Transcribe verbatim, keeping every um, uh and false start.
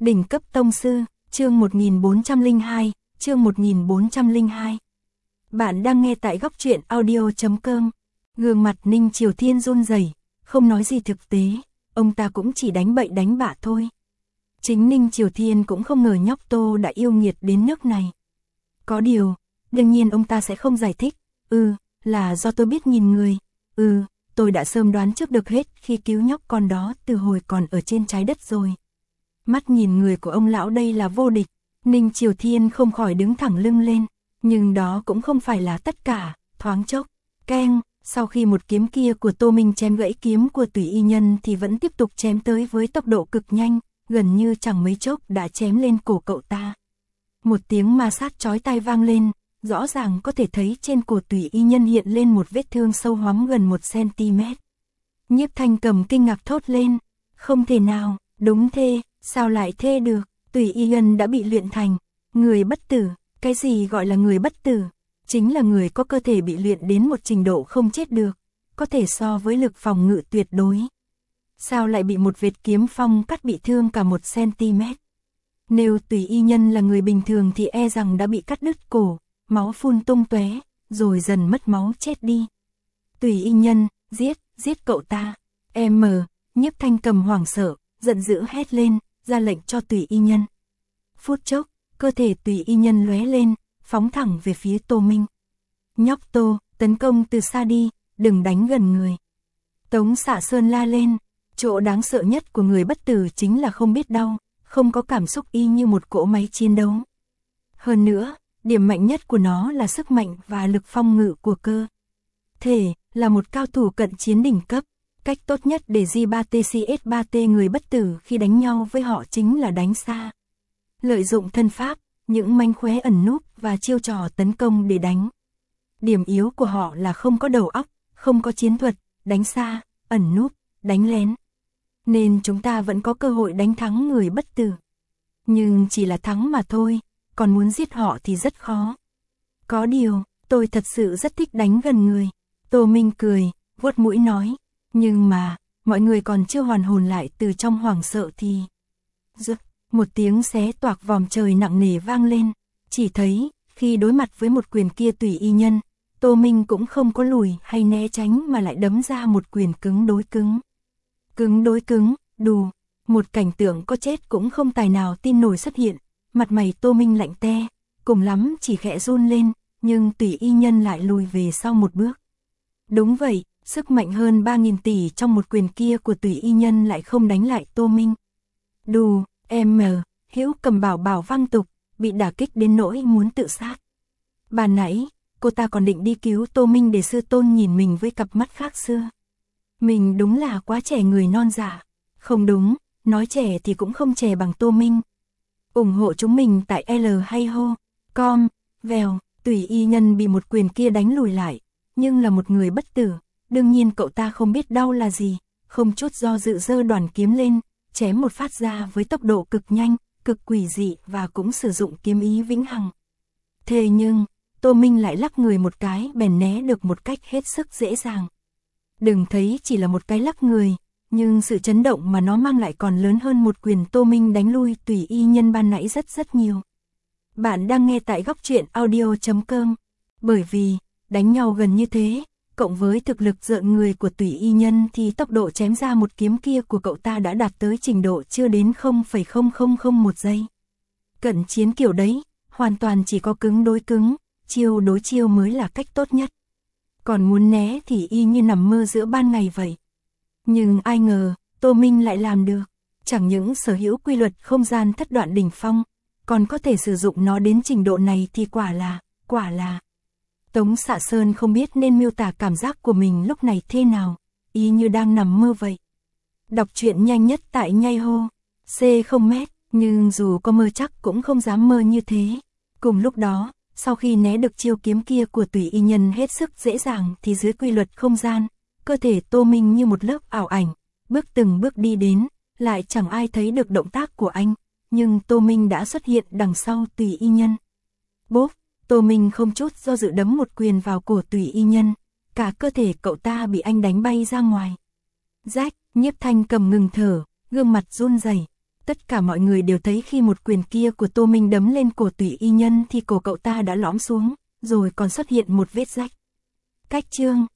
Đỉnh cấp tông sư, chương một nghìn bốn trăm lẻ hai, chương một nghìn bốn trăm lẻ hai. Bạn đang nghe tại góc truyện audio chấm com. Gương mặt Ninh Triều Thiên run rẩy, không nói gì thực tế, ông ta cũng chỉ đánh bậy đánh bạ thôi. Chính Ninh Triều Thiên cũng không ngờ nhóc Tô đã yêu nghiệt đến nước này. Có điều, đương nhiên ông ta sẽ không giải thích, ừ, là do tôi biết nhìn người, ừ, tôi đã sớm đoán trước được hết khi cứu nhóc con đó từ hồi còn ở trên trái đất rồi. Mắt nhìn người của ông lão đây là vô địch, Ninh Triều Thiên không khỏi đứng thẳng lưng lên, nhưng đó cũng không phải là tất cả, thoáng chốc, keng, sau khi một kiếm kia của Tô Minh chém gãy kiếm của Tùy Y Nhân thì vẫn tiếp tục chém tới với tốc độ cực nhanh, gần như chẳng mấy chốc đã chém lên cổ cậu ta. Một tiếng ma sát chói tai vang lên, rõ ràng có thể thấy trên cổ Tùy Y Nhân hiện lên một vết thương sâu hoắm gần một xăng-ti-mét. Nhiếp Thanh Cầm kinh ngạc thốt lên, không thể nào, đúng thế, sao lại thế được, Tùy Y Nhân đã bị luyện thành người bất tử. Cái gì gọi là người bất tử? Chính là người có cơ thể bị luyện đến một trình độ không chết được, có thể so với lực phòng ngự tuyệt đối. Sao lại bị một vệt kiếm phong cắt bị thương cả một xăng-ti-mét? Nếu Tùy Y Nhân là người bình thường thì e rằng đã bị cắt đứt cổ, máu phun tung tóe, rồi dần mất máu chết đi. Tùy Y Nhân, giết, giết cậu ta. Em mờ, Nhiếp Thanh Cầm hoảng sợ, giận dữ hét lên, ra lệnh cho Tùy Y Nhân. Phút chốc, cơ thể Tùy Y Nhân lóe lên, phóng thẳng về phía Tô Minh. Nhóc Tô, tấn công từ xa đi, đừng đánh gần người. Tống Xạ Sơn la lên, chỗ đáng sợ nhất của người bất tử chính là không biết đau, không có cảm xúc y như một cỗ máy chiến đấu. Hơn nữa, điểm mạnh nhất của nó là sức mạnh và lực phong ngự của cơ thể, là một cao thủ cận chiến đỉnh cấp. Cách tốt nhất để G ba T C S ba T người bất tử khi đánh nhau với họ chính là đánh xa. Lợi dụng thân pháp, những mánh khóe ẩn núp và chiêu trò tấn công để đánh. Điểm yếu của họ là không có đầu óc, không có chiến thuật, đánh xa, ẩn núp, đánh lén. Nên chúng ta vẫn có cơ hội đánh thắng người bất tử. Nhưng chỉ là thắng mà thôi, còn muốn giết họ thì rất khó. Có điều, tôi thật sự rất thích đánh gần người. Tô Minh cười, vuốt mũi nói. Nhưng mà, mọi người còn chưa hoàn hồn lại từ trong hoảng sợ thì... Rực, một tiếng xé toạc vòm trời nặng nề vang lên. Chỉ thấy, khi đối mặt với một quyền kia Tùy Y Nhân, Tô Minh cũng không có lùi hay né tránh mà lại đấm ra một quyền cứng đối cứng. Cứng đối cứng, đù, một cảnh tượng có chết cũng không tài nào tin nổi xuất hiện. Mặt mày Tô Minh lạnh te, cùng lắm chỉ khẽ run lên, nhưng Tùy Y Nhân lại lùi về sau một bước. Đúng vậy. Sức mạnh hơn ba nghìn tỷ trong một quyền kia của Tùy Y Nhân lại không đánh lại Tô Minh. Đù, em mờ, Hữu Cầm bảo bảo vang tục, bị đả kích đến nỗi muốn tự sát. Bà nãy, cô ta còn định đi cứu Tô Minh để sư tôn nhìn mình với cặp mắt khác xưa. Mình đúng là quá trẻ người non dạ. Không đúng, nói trẻ thì cũng không trẻ bằng Tô Minh. ủng hộ chúng mình tại L hay ho, com, vèo, Tùy Y Nhân bị một quyền kia đánh lùi lại, nhưng là một người bất tử. Đương nhiên cậu ta không biết đau là gì, không chút do dự giơ đoàn kiếm lên, chém một phát ra với tốc độ cực nhanh, cực quỷ dị và cũng sử dụng kiếm ý vĩnh hằng. Thế nhưng, Tô Minh lại lắc người một cái bèn né được một cách hết sức dễ dàng. Đừng thấy chỉ là một cái lắc người, nhưng sự chấn động mà nó mang lại còn lớn hơn một quyền Tô Minh đánh lui Tùy Y Nhân ban nãy rất rất nhiều. Bạn đang nghe tại góc truyện audio chấm com, bởi vì, đánh nhau gần như thế, cộng với thực lực rợn người của Tùy Y Nhân thì tốc độ chém ra một kiếm kia của cậu ta đã đạt tới trình độ chưa đến không phẩy không không không một giây. Cận chiến kiểu đấy, hoàn toàn chỉ có cứng đối cứng, chiêu đối chiêu mới là cách tốt nhất. Còn muốn né thì y như nằm mơ giữa ban ngày vậy. Nhưng ai ngờ, Tô Minh lại làm được. Chẳng những sở hữu quy luật không gian thất đoạn đỉnh phong, còn có thể sử dụng nó đến trình độ này thì quả là, quả là... Tống Xạ Sơn không biết nên miêu tả cảm giác của mình lúc này thế nào, y như đang nằm mơ vậy. Đọc truyện nhanh nhất tại Nhai Hô, C không mét, nhưng dù có mơ chắc cũng không dám mơ như thế. Cùng lúc đó, sau khi né được chiêu kiếm kia của Tùy Y Nhân hết sức dễ dàng thì dưới quy luật không gian, cơ thể Tô Minh như một lớp ảo ảnh, bước từng bước đi đến, lại chẳng ai thấy được động tác của anh, nhưng Tô Minh đã xuất hiện đằng sau Tùy Y Nhân. Bốp! Tô Minh không chút do dự đấm một quyền vào cổ Tùy Y Nhân, cả cơ thể cậu ta bị anh đánh bay ra ngoài. Rách, Nhiếp Thanh Cầm ngừng thở, gương mặt run rẩy. Tất cả mọi người đều thấy khi một quyền kia của Tô Minh đấm lên cổ Tùy Y Nhân thì cổ cậu ta đã lõm xuống, rồi còn xuất hiện một vết rách. Cách chương